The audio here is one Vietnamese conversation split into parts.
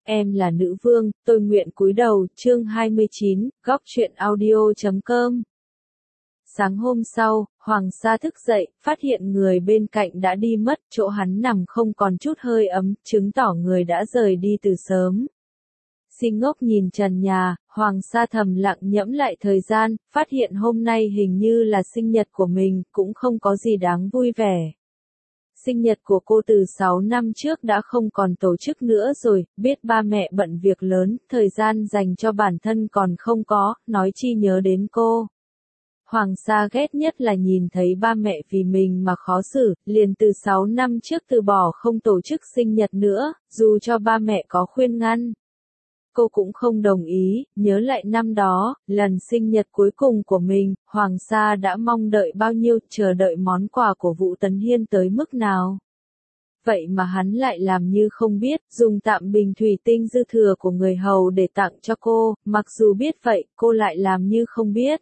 Em là nữ vương, tôi nguyện cúi đầu, chương 29, góc truyện audio.com. Sáng hôm sau, Hoàng Sa thức dậy, phát hiện người bên cạnh đã đi mất, chỗ hắn nằm không còn chút hơi ấm, chứng tỏ người đã rời đi từ sớm. Si ngốc nhìn trần nhà, Hoàng Sa thầm lặng nhẫm lại thời gian, phát hiện hôm nay hình như là sinh nhật của mình, cũng không có gì đáng vui vẻ. Sinh nhật của cô từ 6 năm trước đã không còn tổ chức nữa rồi, biết ba mẹ bận việc lớn, thời gian dành cho bản thân còn không có, nói chi nhớ đến cô. Hoàng Sa ghét nhất là nhìn thấy ba mẹ vì mình mà khó xử, liền từ 6 năm trước từ bỏ không tổ chức sinh nhật nữa, dù cho ba mẹ có khuyên ngăn. Cô cũng không đồng ý, nhớ lại năm đó, lần sinh nhật cuối cùng của mình, Hoàng Sa đã mong đợi bao nhiêu, chờ đợi món quà của Vũ Tấn Hiên tới mức nào. Vậy mà hắn lại làm như không biết, dùng tạm bình thủy tinh dư thừa của người hầu để tặng cho cô, mặc dù biết vậy, cô lại làm như không biết.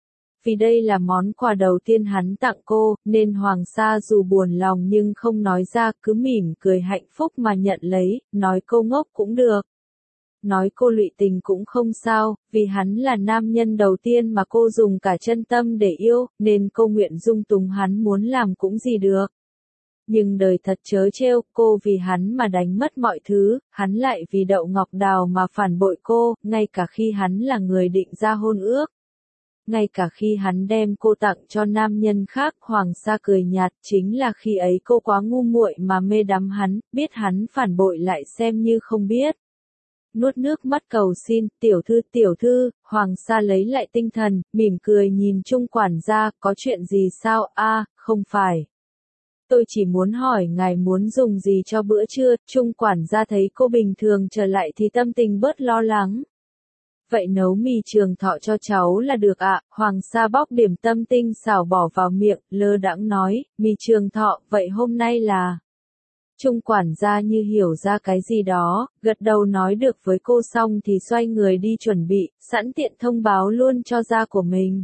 Vì đây là món quà đầu tiên hắn tặng cô, nên Hoàng Sa dù buồn lòng nhưng không nói ra, cứ mỉm cười hạnh phúc mà nhận lấy, nói cô ngốc cũng được. Nói cô lụy tình cũng không sao, vì hắn là nam nhân đầu tiên mà cô dùng cả chân tâm để yêu, nên cô nguyện dung túng hắn muốn làm cũng gì được. Nhưng đời thật trớ trêu, cô vì hắn mà đánh mất mọi thứ, hắn lại vì đậu ngọc đào mà phản bội cô, ngay cả khi hắn là người định ra hôn ước. Ngay cả khi hắn đem cô tặng cho nam nhân khác, Hoàng Sa cười nhạt, chính là khi ấy cô quá ngu muội mà mê đắm hắn, biết hắn phản bội lại xem như không biết. Nuốt nước mắt cầu xin, tiểu thư, Hoàng Sa lấy lại tinh thần, mỉm cười nhìn Trung quản gia, có chuyện gì sao, không phải. Tôi chỉ muốn hỏi ngài muốn dùng gì cho bữa trưa, Trung quản gia thấy cô bình thường trở lại thì tâm tình bớt lo lắng. Vậy nấu mì trường thọ cho cháu là được ạ, Hoàng Sa bóc điểm tâm tinh xảo bỏ vào miệng, lơ đãng nói, mì trường thọ, vậy hôm nay là... Trung quản gia như hiểu ra cái gì đó, gật đầu nói được với cô xong thì xoay người đi chuẩn bị, sẵn tiện thông báo luôn cho gia của mình.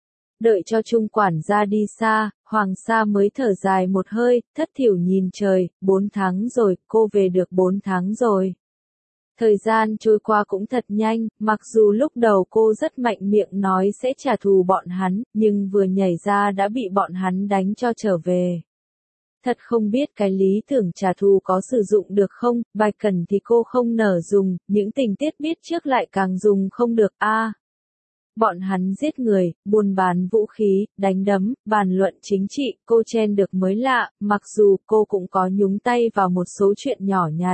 Đợi cho Trung quản gia đi xa, Hoàng Sa mới thở dài một hơi, thất thểu nhìn trời, 4 tháng rồi, cô về được 4 tháng rồi. Thời gian trôi qua cũng thật nhanh, mặc dù lúc đầu cô rất mạnh miệng nói sẽ trả thù bọn hắn, nhưng vừa nhảy ra đã bị bọn hắn đánh cho trở về. Thật không biết cái lý tưởng trả thù có sử dụng được không, bài cần thì cô không nở dùng, những tình tiết biết trước lại càng dùng không được Bọn hắn giết người, buôn bán vũ khí, đánh đấm, bàn luận chính trị, cô chen được mới lạ, mặc dù cô cũng có nhúng tay vào một số chuyện nhỏ nhặt.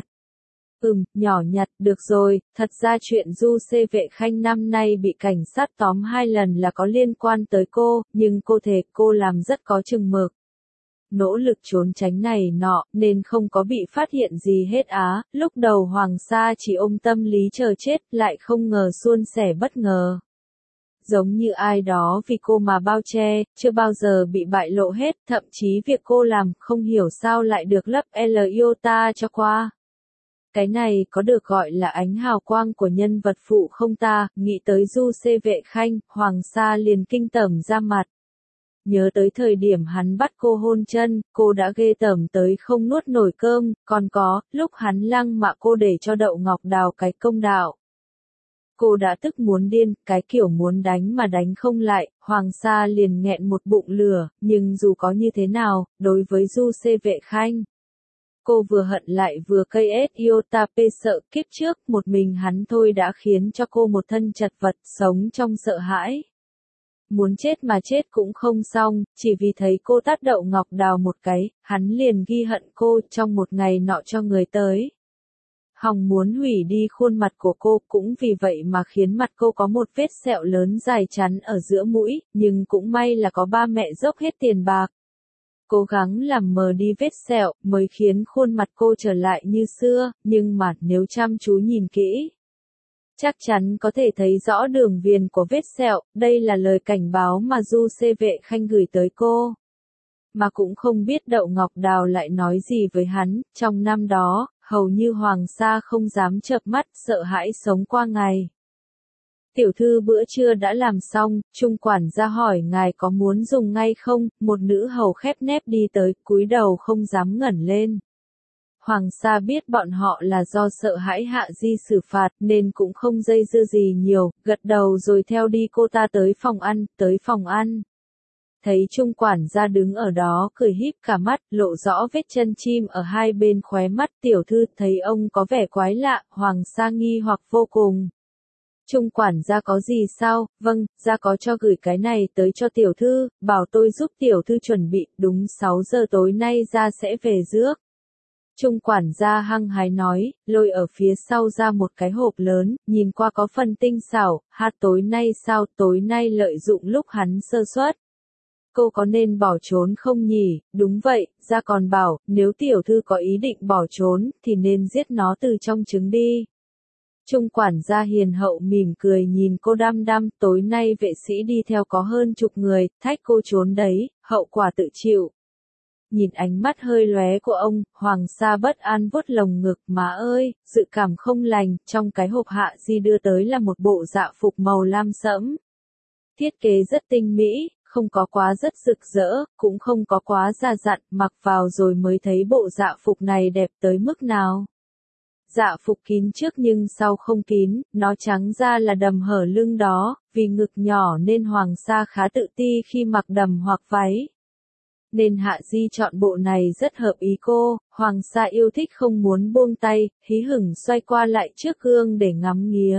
Nhỏ nhặt, được rồi, thật ra chuyện Du Xê Vệ Khanh năm nay bị cảnh sát tóm 2 lần là có liên quan tới cô, nhưng cô thề cô làm rất có chừng mực. Nỗ lực trốn tránh này nọ, nên không có bị phát hiện gì hết lúc đầu Hoàng Sa chỉ ôm tâm lý chờ chết, lại không ngờ suôn sẻ bất ngờ. Giống như ai đó vì cô mà bao che, chưa bao giờ bị bại lộ hết, thậm chí việc cô làm không hiểu sao lại được lấp iota cho qua. Cái này có được gọi là ánh hào quang của nhân vật phụ không ta, nghĩ tới Du Xê Vệ Khanh, Hoàng Sa liền kinh tởm ra mặt. Nhớ tới thời điểm hắn bắt cô hôn chân, cô đã ghê tởm tới không nuốt nổi cơm, còn có, lúc hắn lăng mạ cô để cho đậu ngọc đào cái công đạo. Cô đã tức muốn điên, cái kiểu muốn đánh mà đánh không lại, Hoàng Sa liền nghẹn một bụng lửa, nhưng dù có như thế nào, đối với Du Xê Vệ Khanh. Cô vừa hận lại vừa cây iota sợ kiếp trước, một mình hắn thôi đã khiến cho cô một thân chật vật, sống trong sợ hãi. Muốn chết mà chết cũng không xong, chỉ vì thấy cô tát đậu ngọc đào một cái, hắn liền ghi hận cô trong một ngày nọ cho người tới. Hòng muốn hủy đi khuôn mặt của cô, cũng vì vậy mà khiến mặt cô có một vết sẹo lớn dài chắn ở giữa mũi, nhưng cũng may là có ba mẹ dốc hết tiền bạc. Cố gắng làm mờ đi vết sẹo, mới khiến khuôn mặt cô trở lại như xưa, nhưng mà nếu chăm chú nhìn kỹ, chắc chắn có thể thấy rõ đường viền của vết sẹo, đây là lời cảnh báo mà Du Xê Vệ Khanh gửi tới cô. Mà cũng không biết đậu ngọc đào lại nói gì với hắn, trong năm đó, hầu như Hoàng Sa không dám chợp mắt, sợ hãi sống qua ngày. Tiểu thư bữa trưa đã làm xong, Trung quản gia hỏi ngài có muốn dùng ngay không, một nữ hầu khép nép đi tới, cúi đầu không dám ngẩng lên. Hoàng Sa biết bọn họ là do sợ hãi Hạ Di xử phạt nên cũng không dây dưa gì nhiều, gật đầu rồi theo đi cô ta tới phòng ăn. Thấy Trung quản gia đứng ở đó cười híp cả mắt, lộ rõ vết chân chim ở hai bên khóe mắt. Tiểu thư thấy ông có vẻ quái lạ, Hoàng Sa nghi hoặc vô cùng. Trung quản gia có gì sao? Vâng, gia có cho gửi cái này tới cho tiểu thư, bảo tôi giúp tiểu thư chuẩn bị, đúng 6 giờ tối nay gia sẽ về rước. Trung quản gia hăng hái nói, lôi ở phía sau ra một cái hộp lớn, nhìn qua có phần tinh xảo. Tối nay sao? Tối nay lợi dụng lúc hắn sơ suất. Cô có nên bỏ trốn không nhỉ? Đúng vậy, gia còn bảo, nếu tiểu thư có ý định bỏ trốn, thì nên giết nó từ trong trứng đi. Trung quản gia hiền hậu mỉm cười nhìn cô đăm đăm, tối nay vệ sĩ đi theo có hơn chục người, thách cô trốn đấy, hậu quả tự chịu. Nhìn ánh mắt hơi lóe của ông, Hoàng Sa bất an vuốt lồng ngực, má ơi, dự cảm không lành. Trong cái hộp Hạ Di đưa tới là một bộ dạ phục màu lam sẫm. Thiết kế rất tinh mỹ, không có quá rất rực rỡ, cũng không có quá già dặn, mặc vào rồi mới thấy bộ dạ phục này đẹp tới mức nào. Dạ phục kín trước nhưng sau không kín, nó trắng ra là đầm hở lưng đó, vì ngực nhỏ nên Hoàng Sa khá tự ti khi mặc đầm hoặc váy. Nên Hạ Di chọn bộ này rất hợp ý cô. Hoàng Sa yêu thích không muốn buông tay, hí hửng xoay qua lại trước gương để ngắm nghía.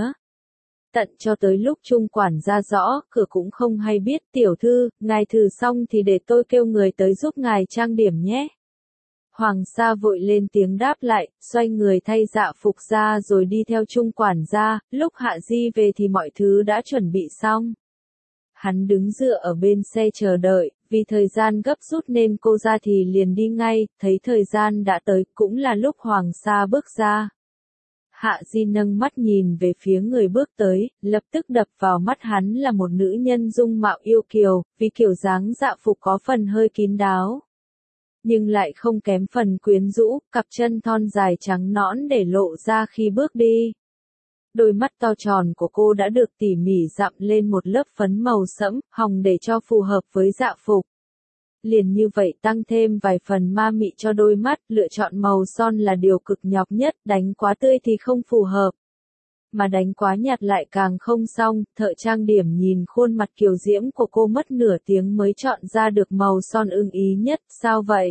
Tận cho tới lúc Trung quản gia rõ, cửa cũng không hay biết. Tiểu thư, ngài thử xong thì để tôi kêu người tới giúp ngài trang điểm nhé. Hoàng Sa vội lên tiếng đáp lại, xoay người thay dạ phục ra rồi đi theo Trung quản gia. Lúc Hạ Di về thì mọi thứ đã chuẩn bị xong. Hắn đứng dựa ở bên xe chờ đợi, vì thời gian gấp rút nên cô ra thì liền đi ngay. Thấy thời gian đã tới, cũng là lúc Hoàng Sa bước ra. Hạ Di nâng mắt nhìn về phía người bước tới, lập tức đập vào mắt hắn là một nữ nhân dung mạo yêu kiều, vì kiểu dáng dạ phục có phần hơi kín đáo. Nhưng lại không kém phần quyến rũ, cặp chân thon dài trắng nõn để lộ ra khi bước đi. Đôi mắt to tròn của cô đã được tỉ mỉ dặm lên một lớp phấn màu sẫm, hồng để cho phù hợp với dạ phục. Liền như vậy tăng thêm vài phần ma mị cho đôi mắt, lựa chọn màu son là điều cực nhọc nhất, đánh quá tươi thì không phù hợp. Mà đánh quá nhạt lại càng không xong, thợ trang điểm nhìn khuôn mặt kiều diễm của cô mất nửa tiếng mới chọn ra được màu son ưng ý nhất, sao vậy?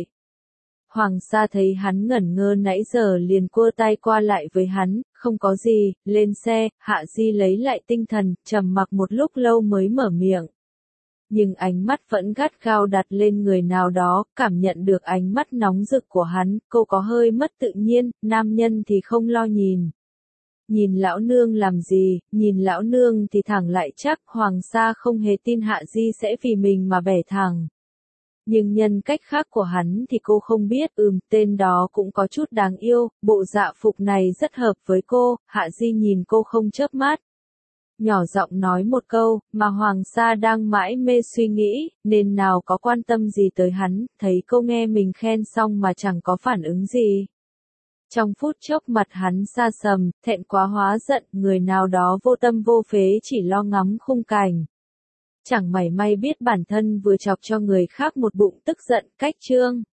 Hoàng Sa thấy hắn ngẩn ngơ nãy giờ liền cua tay qua lại với hắn, không có gì, lên xe. Hạ Di lấy lại tinh thần, trầm mặc một lúc lâu mới mở miệng. Nhưng ánh mắt vẫn gắt gao đặt lên người nào đó, cảm nhận được ánh mắt nóng rực của hắn, cô có hơi mất tự nhiên, nam nhân thì không lo nhìn. Nhìn lão nương làm gì, nhìn lão nương thì thẳng lại chắc. Hoàng Sa không hề tin Hạ Di sẽ vì mình mà bẻ thẳng. Nhưng nhân cách khác của hắn thì cô không biết. Tên đó cũng có chút đáng yêu, bộ dạ phục này rất hợp với cô. Hạ Di nhìn cô không chớp mắt, nhỏ giọng nói một câu, mà Hoàng Sa đang mãi mê suy nghĩ, nên nào có quan tâm gì tới hắn. Thấy cô nghe mình khen xong mà chẳng có phản ứng gì. Trong phút chốc mặt hắn sa sầm, thẹn quá hóa giận, người nào đó vô tâm vô phế chỉ lo ngắm khung cảnh. Chẳng mảy may biết bản thân vừa chọc cho người khác một bụng tức giận. Cách chương